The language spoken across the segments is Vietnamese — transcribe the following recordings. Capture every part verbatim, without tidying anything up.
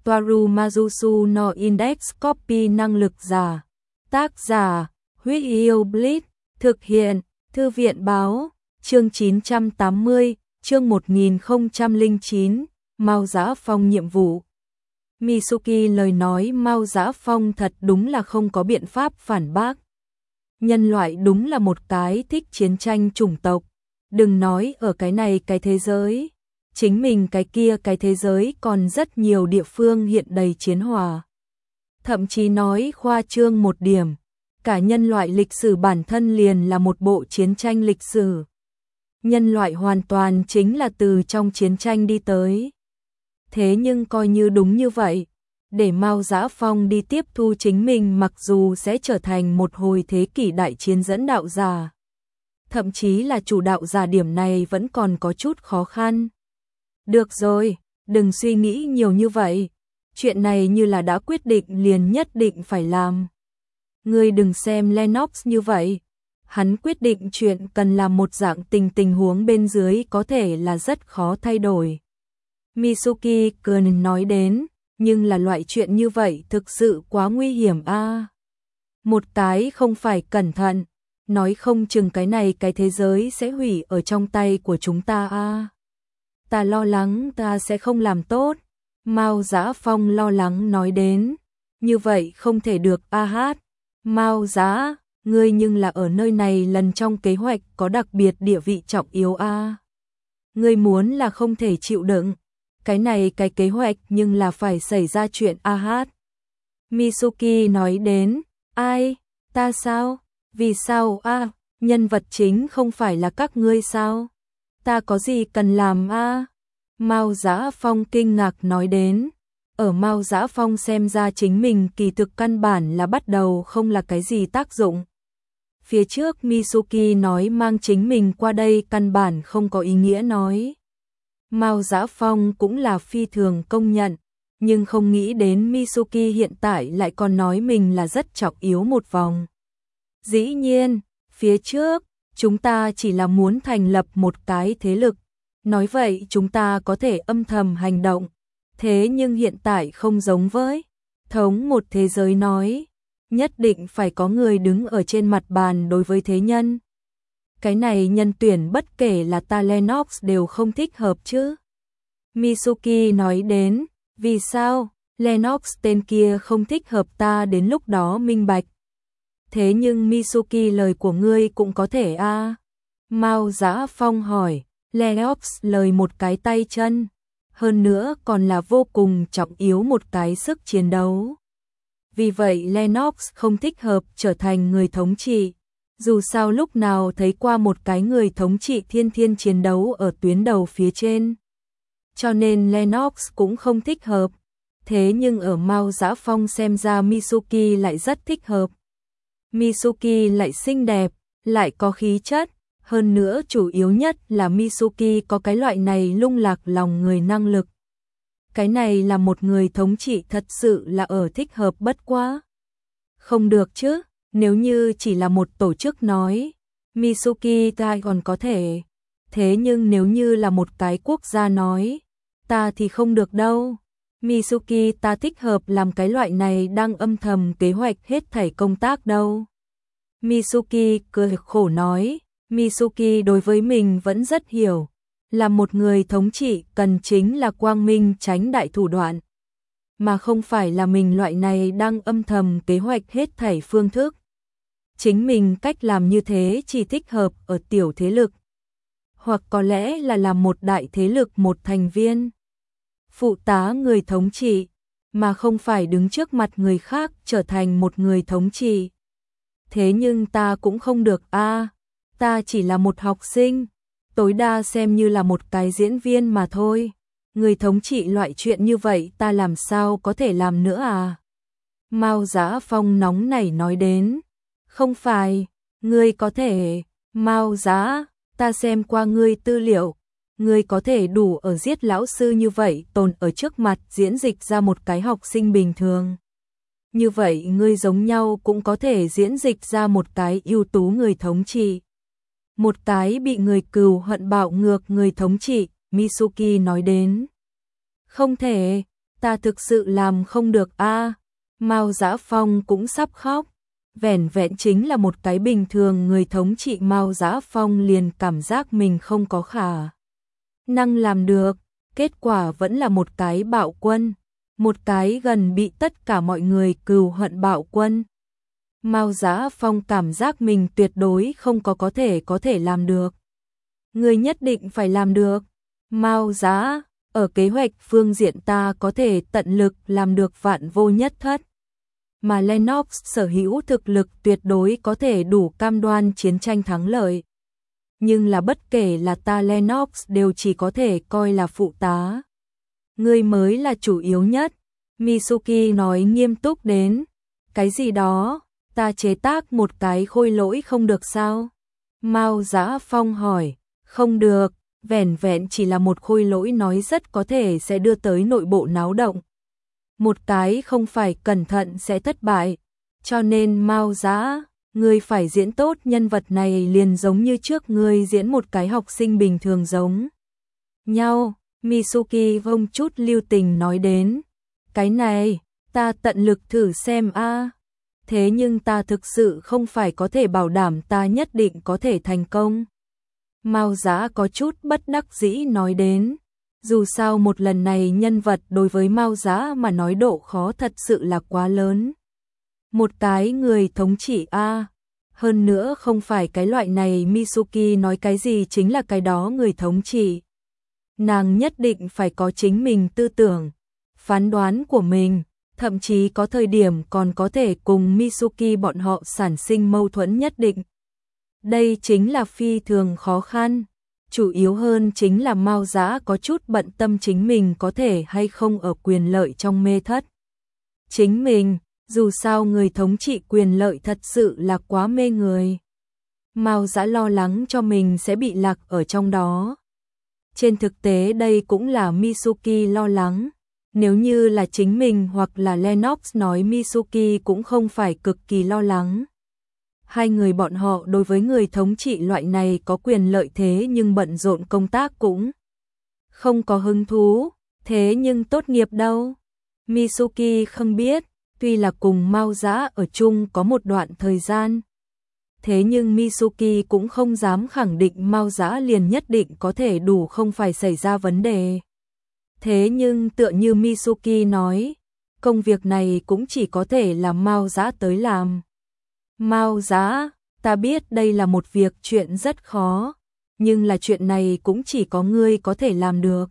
Toaru Majusu no Index Copy năng lực giả. Tác giả, Huyết Yêu Blitz. Thực hiện, Thư viện Báo. Chương chín trăm tám mươi, chương một nghìn không trăm lẻ chín, Mao Dã Phong nhiệm vụ. Mitsuki lời nói Mao Dã Phong thật đúng là không có biện pháp phản bác. Nhân loại đúng là một cái thích chiến tranh chủng tộc. Đừng nói ở cái này cái thế giới. Chính mình cái kia cái thế giới còn rất nhiều địa phương hiện đầy chiến hòa. Thậm chí nói khoa trương một điểm. Cả nhân loại lịch sử bản thân liền là một bộ chiến tranh lịch sử. Nhân loại hoàn toàn chính là từ trong chiến tranh đi tới. Thế nhưng coi như đúng như vậy, để Mao Dã Phong đi tiếp thu chính mình mặc dù sẽ trở thành một hồi thế kỷ đại chiến dẫn đạo giả. Thậm chí là chủ đạo giả điểm này vẫn còn có chút khó khăn. Được rồi, đừng suy nghĩ nhiều như vậy. Chuyện này như là đã quyết định liền nhất định phải làm. Ngươi đừng xem Lennox như vậy. Hắn quyết định chuyện cần làm một dạng tình tình huống bên dưới có thể là rất khó thay đổi. Mitsuki cười nói đến, nhưng là loại chuyện như vậy thực sự quá nguy hiểm a. À. Một cái không phải cẩn thận, nói không chừng cái này cái thế giới sẽ hủy ở trong tay của chúng ta a. À. Ta lo lắng ta sẽ không làm tốt. Mao Dã Phong lo lắng nói đến, như vậy không thể được a hát. Mao Dã, ngươi nhưng là ở nơi này lần trong kế hoạch có đặc biệt địa vị trọng yếu a. À. Ngươi muốn là không thể chịu đựng. Cái này cái kế hoạch nhưng là phải xảy ra chuyện a hát. Mitsuki nói đến, ai, ta sao, vì sao a, à? Nhân vật chính không phải là các ngươi sao, ta có gì cần làm a? À? Mao Dã Phong kinh ngạc nói đến, ở Mao Dã Phong xem ra chính mình kỳ thực căn bản là bắt đầu không là cái gì tác dụng. Phía trước Mitsuki nói mang chính mình qua đây căn bản không có ý nghĩa nói. Mao Dã Phong cũng là phi thường công nhận, nhưng không nghĩ đến Mitsuki hiện tại lại còn nói mình là rất trọng yếu một vòng. Dĩ nhiên, phía trước, chúng ta chỉ là muốn thành lập một cái thế lực, nói vậy chúng ta có thể âm thầm hành động, thế nhưng hiện tại không giống với thống một thế giới nói, nhất định phải có người đứng ở trên mặt bàn đối với thế nhân. Cái này nhân tuyển bất kể là ta Lennox đều không thích hợp chứ. Mitsuki nói đến, vì sao, Lennox tên kia không thích hợp ta đến lúc đó minh bạch. Thế nhưng Mitsuki lời của ngươi cũng có thể a. À. Mao Dã Phong hỏi, Lennox lời một cái tay chân, hơn nữa còn là vô cùng trọng yếu một cái sức chiến đấu. Vì vậy Lennox không thích hợp trở thành người thống trị. Dù sao lúc nào thấy qua một cái người thống trị thiên thiên chiến đấu ở tuyến đầu phía trên. Cho nên Lennox cũng không thích hợp. Thế nhưng ở Mao Dã Phong xem ra Mitsuki lại rất thích hợp. Mitsuki lại xinh đẹp, lại có khí chất. Hơn nữa chủ yếu nhất là Mitsuki có cái loại này lung lạc lòng người năng lực. Cái này là một người thống trị thật sự là ở thích hợp bất quá. Không được chứ. Nếu như chỉ là một tổ chức nói, Mitsuki ta còn có thể. Thế nhưng nếu như là một cái quốc gia nói, ta thì không được đâu. Mitsuki ta thích hợp làm cái loại này đang âm thầm kế hoạch hết thảy công tác đâu. Mitsuki cười khổ nói, Mitsuki đối với mình vẫn rất hiểu. Là một người thống trị cần chính là quang minh tránh đại thủ đoạn. Mà không phải là mình loại này đang âm thầm kế hoạch hết thảy phương thức. Chính mình cách làm như thế chỉ thích hợp ở tiểu thế lực. Hoặc có lẽ là làm một đại thế lực một thành viên. Phụ tá người thống trị, mà không phải đứng trước mặt người khác trở thành một người thống trị. Thế nhưng ta cũng không được a, à, ta chỉ là một học sinh, tối đa xem như là một cái diễn viên mà thôi. Người thống trị loại chuyện như vậy ta làm sao có thể làm nữa à? Mao Dã Phong nóng nảy nói đến. Không phải, ngươi có thể, Mao Dã, ta xem qua ngươi tư liệu, ngươi có thể đủ ở giết lão sư như vậy tồn ở trước mặt diễn dịch ra một cái học sinh bình thường. Như vậy ngươi giống nhau cũng có thể diễn dịch ra một cái ưu tú người thống trị. Một cái bị người cừu hận bạo ngược người thống trị, Mitsuki nói đến. Không thể, ta thực sự làm không được a. Mao Dã Phong cũng sắp khóc. Vẻn vẹn chính là một cái bình thường người thống trị Mao Dã Phong liền cảm giác mình không có khả năng làm được, kết quả vẫn là một cái bạo quân, một cái gần bị tất cả mọi người cừu hận bạo quân. Mao Dã Phong cảm giác mình tuyệt đối không có có thể có thể làm được. Người nhất định phải làm được. Mao Dã, ở kế hoạch phương diện ta có thể tận lực làm được vạn vô nhất thất. Mà Lennox sở hữu thực lực tuyệt đối có thể đủ cam đoan chiến tranh thắng lợi. Nhưng là bất kể là ta Lennox đều chỉ có thể coi là phụ tá. Ngươi mới là chủ yếu nhất. Mitsuki nói nghiêm túc đến. Cái gì đó, ta chế tác một cái khôi lỗi không được sao? Mao Dã Phong hỏi. Không được, vẻn vẹn chỉ là một khôi lỗi nói rất có thể sẽ đưa tới nội bộ náo động. Một cái không phải cẩn thận sẽ thất bại. Cho nên Mao Dã, ngươi phải diễn tốt nhân vật này liền giống như trước ngươi diễn một cái học sinh bình thường giống nhau. Mitsuki vông chút lưu tình nói đến. Cái này, ta tận lực thử xem a. Thế nhưng ta thực sự không phải có thể bảo đảm ta nhất định có thể thành công. Mao Dã có chút bất đắc dĩ nói đến. Dù sao một lần này nhân vật đối với Mao Dã mà nói độ khó thật sự là quá lớn. Một cái người thống trị a, hơn nữa không phải cái loại này Mitsuki nói cái gì chính là cái đó người thống trị. Nàng nhất định phải có chính mình tư tưởng, phán đoán của mình, thậm chí có thời điểm còn có thể cùng Mitsuki bọn họ sản sinh mâu thuẫn nhất định. Đây chính là phi thường khó khăn. Chủ yếu hơn chính là Mao Dã có chút bận tâm chính mình có thể hay không ở quyền lợi trong mê thất. Chính mình, dù sao người thống trị quyền lợi thật sự là quá mê người. Mao Dã lo lắng cho mình sẽ bị lạc ở trong đó. Trên thực tế đây cũng là Mitsuki lo lắng. Nếu như là chính mình hoặc là Lennox nói Mitsuki cũng không phải cực kỳ lo lắng. Hai người bọn họ đối với người thống trị loại này có quyền lợi thế nhưng bận rộn công tác cũng không có hứng thú, thế nhưng tốt nghiệp đâu. Mitsuki không biết, tuy là cùng Mao Dã ở chung có một đoạn thời gian. Thế nhưng Mitsuki cũng không dám khẳng định Mao Dã liền nhất định có thể đủ không phải xảy ra vấn đề. Thế nhưng tựa như Mitsuki nói, công việc này cũng chỉ có thể là Mao Dã tới làm. Mao Dã, ta biết đây là một việc chuyện rất khó, nhưng là chuyện này cũng chỉ có ngươi có thể làm được.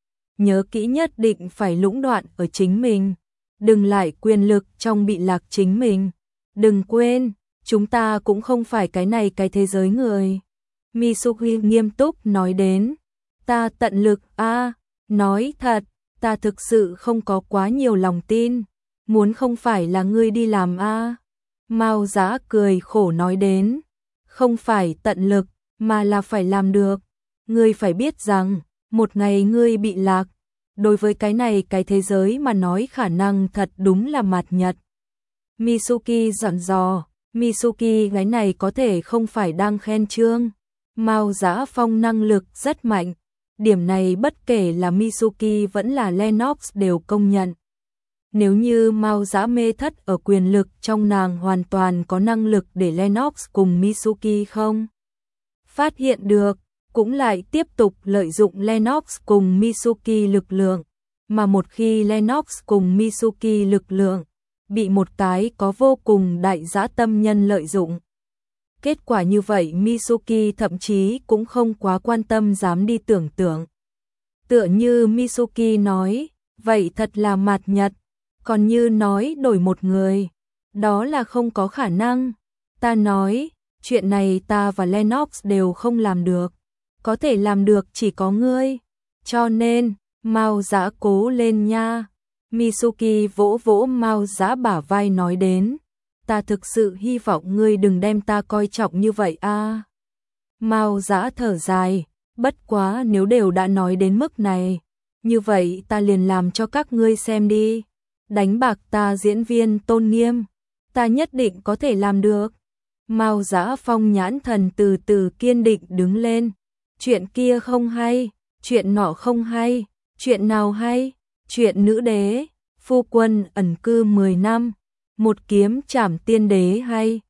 Nhớ kỹ nhất định phải lũng đoạn ở chính mình, đừng lại quyền lực trong bị lạc chính mình. Đừng quên, chúng ta cũng không phải cái này cái thế giới người. Mitsuki nghiêm túc nói đến, ta tận lực a, nói thật, ta thực sự không có quá nhiều lòng tin, muốn không phải là ngươi đi làm a. Mao Dã cười khổ nói đến, không phải tận lực, mà là phải làm được. Ngươi phải biết rằng, một ngày ngươi bị lạc, đối với cái này cái thế giới mà nói khả năng thật đúng là mạt nhật. Mitsuki dặn dò, Mitsuki cái này có thể không phải đang khen trương. Mao Dã Phong năng lực rất mạnh, điểm này bất kể là Mitsuki vẫn là Lennox đều công nhận. Nếu như Mao Dã mê thất ở quyền lực trong nàng hoàn toàn có năng lực để Lennox cùng Mitsuki không phát hiện được, cũng lại tiếp tục lợi dụng Lennox cùng Mitsuki lực lượng, mà một khi Lennox cùng Mitsuki lực lượng bị một cái có vô cùng đại dã tâm nhân lợi dụng. Kết quả như vậy Mitsuki thậm chí cũng không quá quan tâm dám đi tưởng tượng. Tựa như Mitsuki nói, vậy thật là mạt nhật. Còn như nói đổi một người, đó là không có khả năng. Ta nói, chuyện này ta và Lennox đều không làm được. Có thể làm được chỉ có ngươi. Cho nên, Mao Dã cố lên nha. Mitsuki vỗ vỗ Mao Dã bả vai nói đến. Ta thực sự hy vọng ngươi đừng đem ta coi trọng như vậy a. Mao Dã thở dài, bất quá nếu đều đã nói đến mức này, như vậy ta liền làm cho các ngươi xem đi. Đánh bạc ta diễn viên tôn nghiêm, ta nhất định có thể làm được. Mao Dã Phong nhãn thần từ từ kiên định đứng lên. Chuyện kia không hay, chuyện nọ không hay, chuyện nào hay, Chuyện nữ đế, phu quân ẩn cư mười năm, một kiếm trảm tiên đế hay.